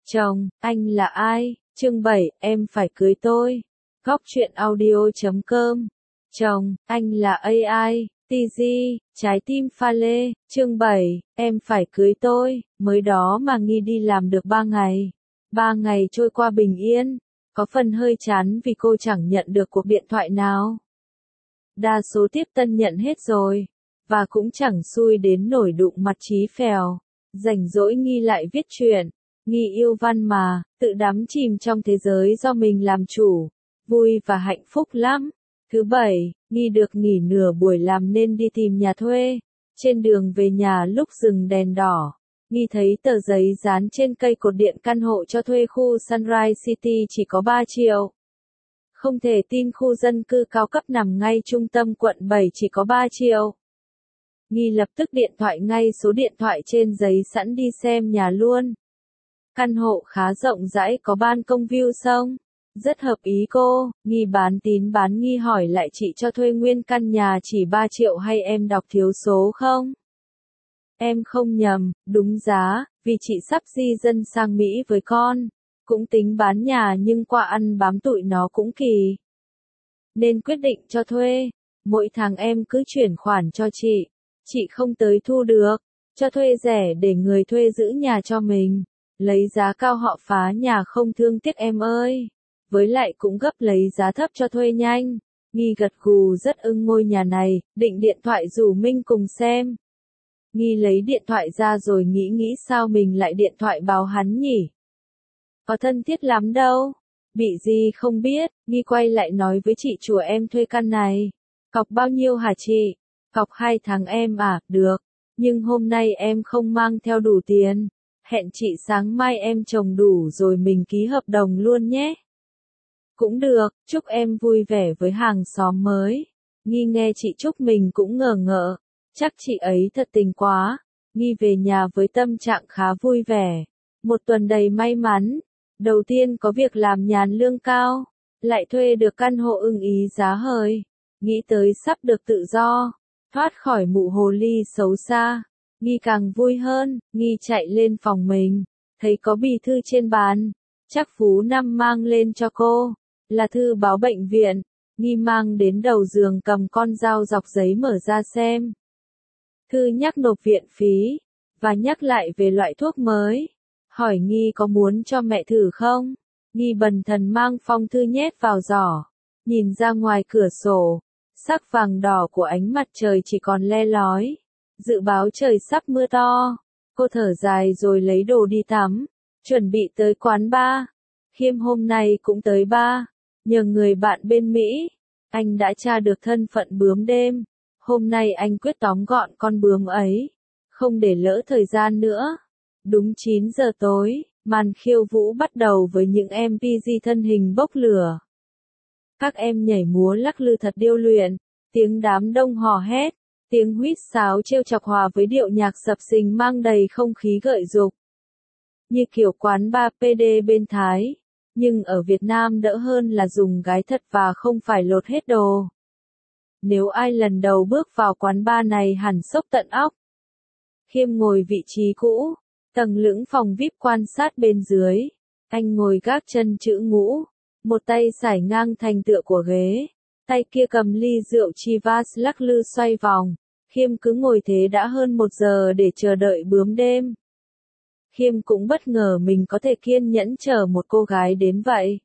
Chồng, anh là ai? Chương 7, em phải cưới tôi. Góc truyện audio.com. Chồng, anh là AI, TG, trái tim pha lê. Chương 7, em phải cưới tôi. Mới đó mà Nghi đi làm được 3 ngày. 3 ngày trôi qua bình yên. Có phần hơi chán vì cô chẳng nhận được cuộc điện thoại nào. Đa số tiếp tân nhận hết rồi. Và cũng chẳng xui đến nổi đụng mặt Chí Phèo. Rảnh rỗi Nghi lại viết truyện. Nghi yêu văn mà, tự đắm chìm trong thế giới do mình làm chủ. Vui và hạnh phúc lắm. Thứ bảy, Nghi được nghỉ nửa buổi làm nên đi tìm nhà thuê. Trên đường về nhà lúc dừng đèn đỏ, Nghi thấy tờ giấy dán trên cây cột điện căn hộ cho thuê khu Sunrise City chỉ có 3 triệu. Không thể tin khu dân cư cao cấp nằm ngay trung tâm quận 7 chỉ có 3 triệu. Nghi lập tức điện thoại ngay số điện thoại trên giấy sẵn đi xem nhà luôn. Căn hộ khá rộng rãi có ban công view sông. Rất hợp ý cô. Nghi bán tín bán nghi hỏi lại chị cho thuê nguyên căn nhà chỉ 3 triệu hay em đọc thiếu số không? Em không nhầm, đúng giá, vì chị sắp di dân sang Mỹ với con. Cũng tính bán nhà nhưng qua ăn bám tụi nó cũng kỳ. Nên quyết định cho thuê. Mỗi tháng em cứ chuyển khoản cho chị. Chị không tới thu được. Cho thuê rẻ để người thuê giữ nhà cho mình. Lấy giá cao họ phá nhà không thương tiếc em ơi. Với lại cũng gấp lấy giá thấp cho thuê nhanh. Nghi gật gù rất ưng ngôi nhà này, định điện thoại rủ Minh cùng xem. Nghi lấy điện thoại ra rồi nghĩ sao mình lại điện thoại báo hắn nhỉ? Có thân thiết lắm đâu. Bị gì không biết, Nghi quay lại nói với chị chùa em thuê căn này. Cọc bao nhiêu hả chị? Cọc 2 tháng em à, được. Nhưng hôm nay em không mang theo đủ tiền. Hẹn chị sáng mai em chồng đủ rồi mình ký hợp đồng luôn nhé. Cũng được, chúc em vui vẻ với hàng xóm mới. Nghi nghe chị chúc mình cũng ngờ ngợ. Chắc chị ấy thật tình quá. Nghi về nhà với tâm trạng khá vui vẻ. Một tuần đầy may mắn. Đầu tiên có việc làm nhàn lương cao. Lại thuê được căn hộ ưng ý giá hời. Nghĩ tới sắp được tự do. Thoát khỏi mụ hồ ly xấu xa. Nghi càng vui hơn. Nghi chạy lên phòng mình. Thấy có bì thư trên bàn. Chắc Phú Năm mang lên cho cô. Là thư báo bệnh viện. Nghi mang đến đầu giường cầm con dao dọc giấy mở ra xem. Thư nhắc nộp viện phí. Và nhắc lại về loại thuốc mới. Hỏi Nghi có muốn cho mẹ thử không? Nghi bần thần mang phong thư nhét vào giỏ. Nhìn ra ngoài cửa sổ. Sắc vàng đỏ của ánh mặt trời chỉ còn le lói. Dự báo trời sắp mưa to. Cô thở dài rồi lấy đồ đi tắm. Chuẩn bị tới quán bar. Khiêm hôm nay cũng tới bar. Nhờ người bạn bên Mỹ. Anh đã tra được thân phận bướm đêm. Hôm nay anh quyết tóm gọn con bướm ấy. Không để lỡ thời gian nữa. Đúng 9 giờ tối, màn khiêu vũ bắt đầu với những MPG thân hình bốc lửa. Các em nhảy múa lắc lư thật điêu luyện. Tiếng đám đông hò hét. Tiếng huýt sáo trêu chọc hòa với điệu nhạc sập sình mang đầy không khí gợi dục. Như kiểu quán bar PD bên Thái. Nhưng ở Việt Nam đỡ hơn là dùng gái thật và không phải lột hết đồ. Nếu ai lần đầu bước vào quán bar này hẳn sốc tận óc. Khiêm ngồi vị trí cũ. Tầng lững phòng VIP quan sát bên dưới. Anh ngồi gác chân chữ ngũ. Một tay sải ngang thành tựa của ghế. Tay kia cầm ly rượu Chivas lắc lư xoay vòng. Khiêm cứ ngồi thế đã hơn 1 giờ để chờ đợi bướm đêm. Khiêm cũng bất ngờ mình có thể kiên nhẫn chờ một cô gái đến vậy.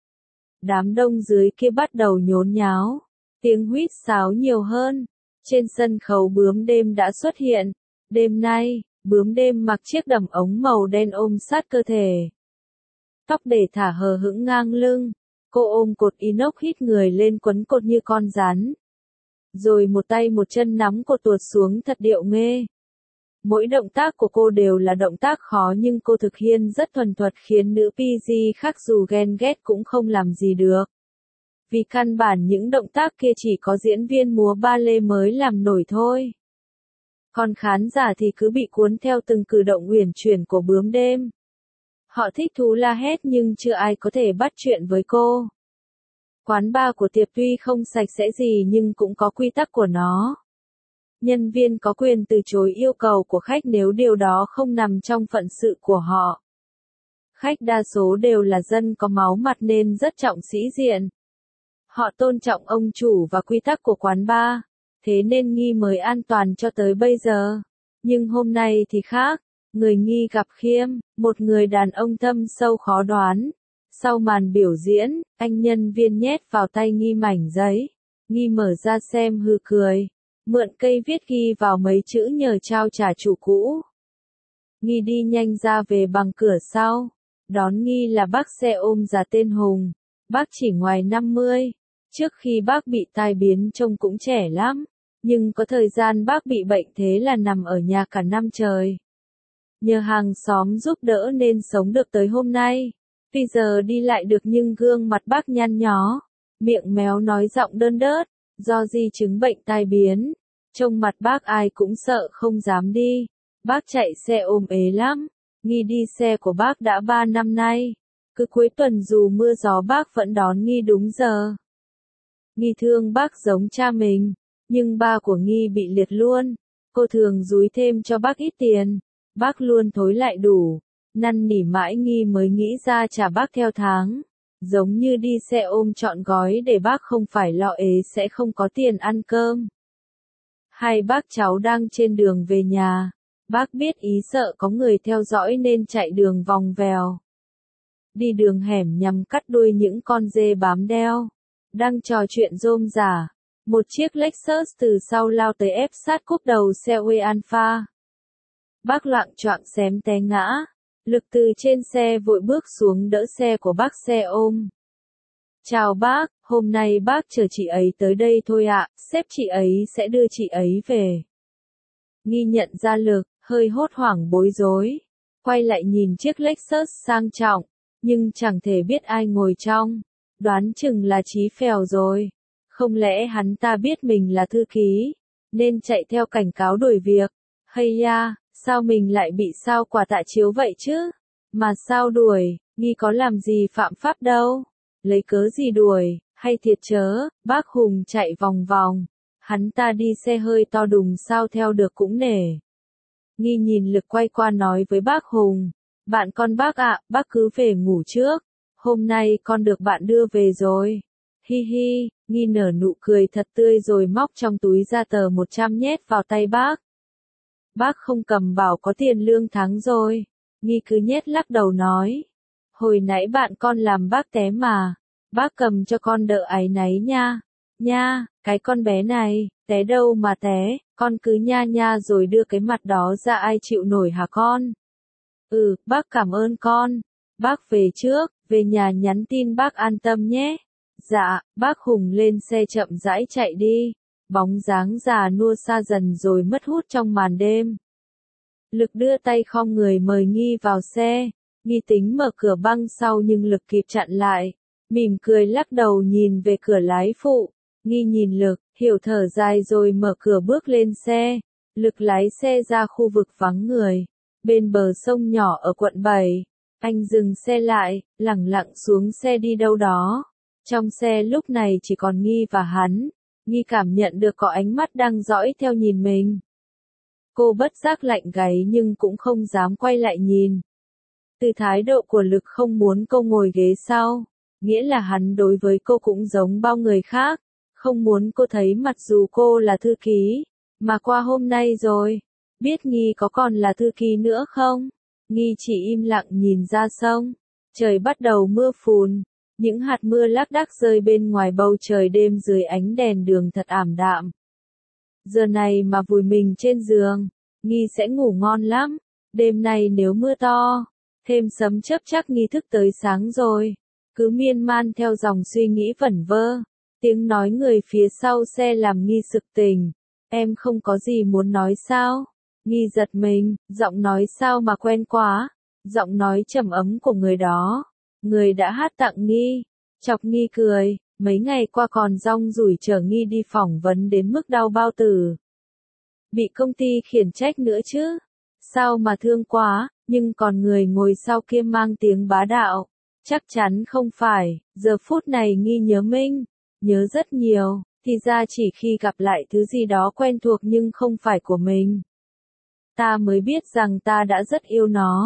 Đám đông dưới kia bắt đầu nhốn nháo. Tiếng huýt sáo nhiều hơn. Trên sân khấu bướm đêm đã xuất hiện. Đêm nay, bướm đêm mặc chiếc đầm ống màu đen ôm sát cơ thể. Tóc để thả hờ hững ngang lưng. Cô ôm cột inox hít người lên quấn cột như con rắn. Rồi một tay một chân nắm cột tuột xuống thật điệu nghê. Mỗi động tác của cô đều là động tác khó nhưng cô thực hiện rất thuần thuật khiến nữ PG khác dù ghen ghét cũng không làm gì được. Vì căn bản những động tác kia chỉ có diễn viên múa ballet mới làm nổi thôi. Còn khán giả thì cứ bị cuốn theo từng cử động uyển chuyển của bướm đêm. Họ thích thú la hét nhưng chưa ai có thể bắt chuyện với cô. Quán bar của Tiệp tuy không sạch sẽ gì nhưng cũng có quy tắc của nó. Nhân viên có quyền từ chối yêu cầu của khách nếu điều đó không nằm trong phận sự của họ. Khách đa số đều là dân có máu mặt nên rất trọng sĩ diện. Họ tôn trọng ông chủ và quy tắc của quán bar, thế nên Nghi mới an toàn cho tới bây giờ. Nhưng hôm nay thì khác, người Nghi gặp Khiêm, một người đàn ông thâm sâu khó đoán. Sau màn biểu diễn, anh nhân viên nhét vào tay Nghi mảnh giấy. Nghi mở ra xem hừ cười, mượn cây viết ghi vào mấy chữ nhờ trao trả chủ cũ. Nghi đi nhanh ra về bằng cửa sau. Đón Nghi là bác xe ôm già tên Hùng. Bác chỉ ngoài 50. Trước khi bác bị tai biến trông cũng trẻ lắm. Nhưng có thời gian bác bị bệnh thế là nằm ở nhà cả năm trời. Nhờ hàng xóm giúp đỡ nên sống được tới hôm nay. Tuy giờ đi lại được nhưng gương mặt bác nhăn nhó, miệng méo nói giọng đơn đớt, do di chứng bệnh tai biến. Trông mặt bác ai cũng sợ không dám đi. Bác chạy xe ôm ế lắm. Nghi đi xe của bác đã 3 năm nay. Cứ cuối tuần dù mưa gió bác vẫn đón Nghi đúng giờ. Nghi thương bác giống cha mình, nhưng ba của Nghi bị liệt luôn. Cô thường dúi thêm cho bác ít tiền. Bác luôn thối lại đủ. Năn nỉ mãi Nghi mới nghĩ ra trả bác theo tháng. Giống như đi xe ôm trọn gói để bác không phải lo ế sẽ không có tiền ăn cơm. Hai bác cháu đang trên đường về nhà. Bác biết ý sợ có người theo dõi nên chạy đường vòng vèo. Đi đường hẻm nhằm cắt đuôi những con dê bám đeo. Đang trò chuyện rôm rả. Một chiếc Lexus từ sau lao tới ép sát cúp đầu xe Way Alpha. Bác loạng choạng xém té ngã. Lực từ trên xe vội bước xuống đỡ xe của bác xe ôm. Chào bác, hôm nay bác chờ chị ấy tới đây thôi ạ, sếp chị ấy sẽ đưa chị ấy về. Nghi nhận ra Lực, hơi hốt hoảng bối rối. Quay lại nhìn chiếc Lexus sang trọng, nhưng chẳng thể biết ai ngồi trong. Đoán chừng là Chí Phèo rồi. Không lẽ hắn ta biết mình là thư ký, nên chạy theo cảnh cáo đuổi việc. Hay da, sao mình lại bị sao quả tạ chiếu vậy chứ? Mà sao đuổi, Nghi có làm gì phạm pháp đâu. Lấy cớ gì đuổi, hay thiệt chớ, bác Hùng chạy vòng vòng. Hắn ta đi xe hơi to đùng sao theo được cũng nể. Nghi nhìn Lực quay qua nói với bác Hùng. Bạn con bác ạ, bác cứ về ngủ trước. Hôm nay con được bạn đưa về rồi. Hi hi, Nghi nở nụ cười thật tươi rồi móc trong túi ra tờ 100 nhét vào tay bác. Bác không cầm bảo có tiền lương tháng rồi. Nghi cứ nhét lắc đầu nói. Hồi nãy bạn con làm bác té mà. Bác cầm cho con đỡ áy náy nha. Nha, cái con bé này, té đâu mà té, con cứ nha nha rồi đưa cái mặt đó ra ai chịu nổi hả con? Bác cảm ơn con. Bác về trước, về nhà nhắn tin bác an tâm nhé. Dạ, bác Hùng lên xe chậm rãi chạy đi. Bóng dáng già nua xa dần rồi mất hút trong màn đêm. Lực đưa tay khom người mời Nghi vào xe. Nghi tính mở cửa băng sau nhưng Lực kịp chặn lại. Mỉm cười lắc đầu nhìn về cửa lái phụ. Nghi nhìn Lực, hiểu thở dài rồi mở cửa bước lên xe. Lực lái xe ra khu vực vắng người. Bên bờ sông nhỏ ở quận 7. Anh dừng xe lại, lẳng lặng xuống xe đi đâu đó. Trong xe lúc này chỉ còn Nghi và hắn. Nghi cảm nhận được có ánh mắt đang dõi theo nhìn mình. Cô bất giác lạnh gáy nhưng cũng không dám quay lại nhìn. Từ thái độ của Lực không muốn cô ngồi ghế sau, nghĩa là hắn đối với cô cũng giống bao người khác, không muốn cô thấy mặt dù cô là thư ký, mà qua hôm nay rồi, biết Nghi có còn là thư ký nữa không? Nghi chỉ im lặng nhìn ra sông, trời bắt đầu mưa phùn, những hạt mưa lác đác rơi bên ngoài bầu trời đêm dưới ánh đèn đường thật ảm đạm. Giờ này mà vùi mình trên giường, Nghi sẽ ngủ ngon lắm, đêm nay nếu mưa to, thêm sấm chớp chắc Nghi thức tới sáng rồi. Cứ miên man theo dòng suy nghĩ vẩn vơ, tiếng nói người phía sau xe làm Nghi sực tỉnh. Em không có gì muốn nói sao? Nghi giật mình, giọng nói sao mà quen quá, giọng nói trầm ấm của người đó, người đã hát tặng Nghi, chọc Nghi cười, mấy ngày qua còn rong ruổi chở Nghi đi phỏng vấn đến mức đau bao tử. Bị công ty khiển trách nữa chứ, sao mà thương quá, nhưng còn người ngồi sau kia mang tiếng bá đạo. Chắc chắn không phải, giờ phút này Nghi nhớ Minh, nhớ rất nhiều, thì ra chỉ khi gặp lại thứ gì đó quen thuộc nhưng không phải của mình. Ta mới biết rằng ta đã rất yêu nó.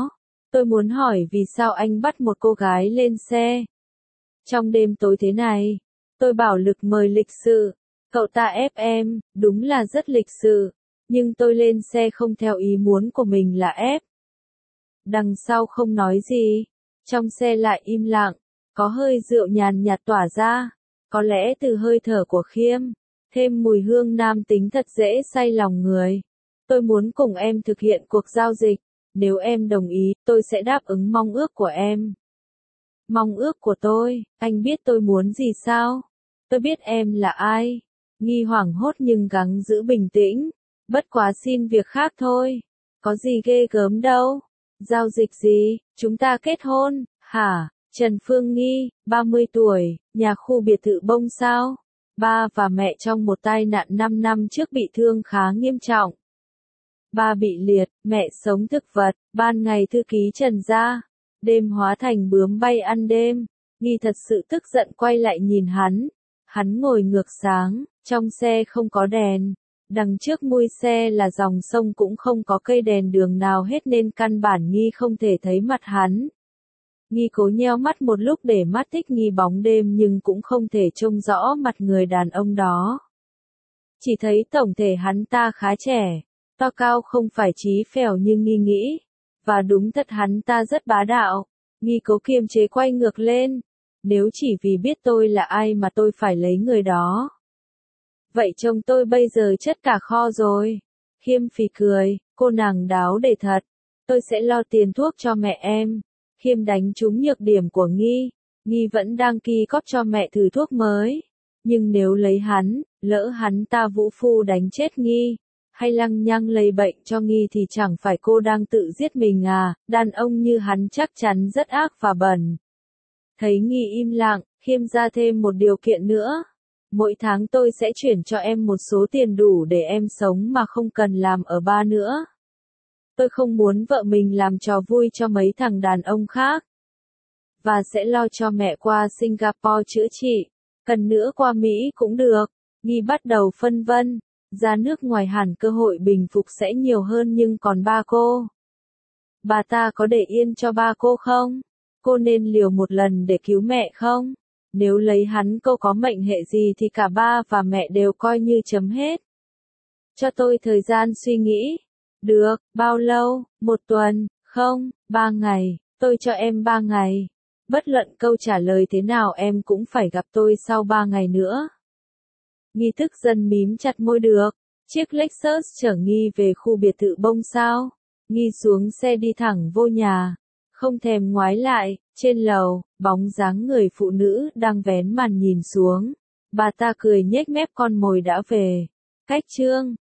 Tôi muốn hỏi vì sao anh bắt một cô gái lên xe. Trong đêm tối thế này, tôi bảo Lực mời lịch sự. Cậu ta ép em, đúng là rất lịch sự. Nhưng tôi lên xe không theo ý muốn của mình là ép. Đằng sau không nói gì. Trong xe lại im lặng. Có hơi rượu nhàn nhạt tỏa ra. Có lẽ từ hơi thở của Khiêm. Thêm mùi hương nam tính thật dễ say lòng người. Tôi muốn cùng em thực hiện cuộc giao dịch. Nếu em đồng ý, tôi sẽ đáp ứng mong ước của em. Mong ước của tôi, anh biết tôi muốn gì sao? Tôi biết em là ai. Nghi hoảng hốt nhưng gắng giữ bình tĩnh. Bất quá xin việc khác thôi. Có gì ghê gớm đâu. Giao dịch gì, chúng ta kết hôn, hả? Trần Phương Nghi, 30 tuổi, nhà khu biệt thự Bông Sao. Ba và mẹ trong một tai nạn 5 năm trước bị thương khá nghiêm trọng. Ba bị liệt, mẹ sống thực vật, ban ngày thư ký Trần gia, đêm hóa thành bướm bay ăn đêm. Nghi thật sự tức giận quay lại nhìn hắn. Hắn ngồi ngược sáng, trong xe không có đèn. Đằng trước mui xe là dòng sông cũng không có cây đèn đường nào hết nên căn bản Nghi không thể thấy mặt hắn. Nghi cố nheo mắt một lúc để mắt thích nghi bóng đêm nhưng cũng không thể trông rõ mặt người đàn ông đó. Chỉ thấy tổng thể hắn ta khá trẻ, to cao không phải chí phèo như Nghi nghĩ. Và đúng thật hắn ta rất bá đạo. Nghi cố kiềm chế quay ngược lên. Nếu chỉ vì biết tôi là ai mà tôi phải lấy người đó. Vậy chồng tôi bây giờ chất cả kho rồi. Khiêm phì cười, cô nàng đáo để thật. Tôi sẽ lo tiền thuốc cho mẹ em. Khiêm đánh trúng nhược điểm của Nghi. Nghi vẫn đang ki cóp cho mẹ thử thuốc mới. Nhưng nếu lấy hắn, lỡ hắn ta vũ phu đánh chết Nghi, hay lăng nhăng lây bệnh cho Nghi thì chẳng phải cô đang tự giết mình à, đàn ông như hắn chắc chắn rất ác và bẩn. Thấy Nghi im lặng, Khiêm ra thêm một điều kiện nữa. Mỗi tháng tôi sẽ chuyển cho em một số tiền đủ để em sống mà không cần làm ở ba nữa. Tôi không muốn vợ mình làm trò vui cho mấy thằng đàn ông khác. Và sẽ lo cho mẹ qua Singapore chữa trị. Cần nữa qua Mỹ cũng được. Nghi bắt đầu phân vân. Ra nước ngoài hẳn cơ hội bình phục sẽ nhiều hơn nhưng còn ba cô. Bà ta có để yên cho ba cô không? Cô nên liều một lần để cứu mẹ không? Nếu lấy hắn cô có mệnh hệ gì thì cả ba và mẹ đều coi như chấm hết. Cho tôi thời gian suy nghĩ. Được, bao lâu? 1 tuần, không, 3 ngày, tôi cho em 3 ngày. Bất luận câu trả lời thế nào em cũng phải gặp tôi sau 3 ngày nữa. Nghi thức dân mím chặt môi được. Chiếc Lexus chở Nghi về khu biệt thự Bông Sao. Nghi xuống xe đi thẳng vô nhà. Không thèm ngoái lại, trên lầu, bóng dáng người phụ nữ đang vén màn nhìn xuống. Bà ta cười nhếch mép con mồi đã về. Cách chương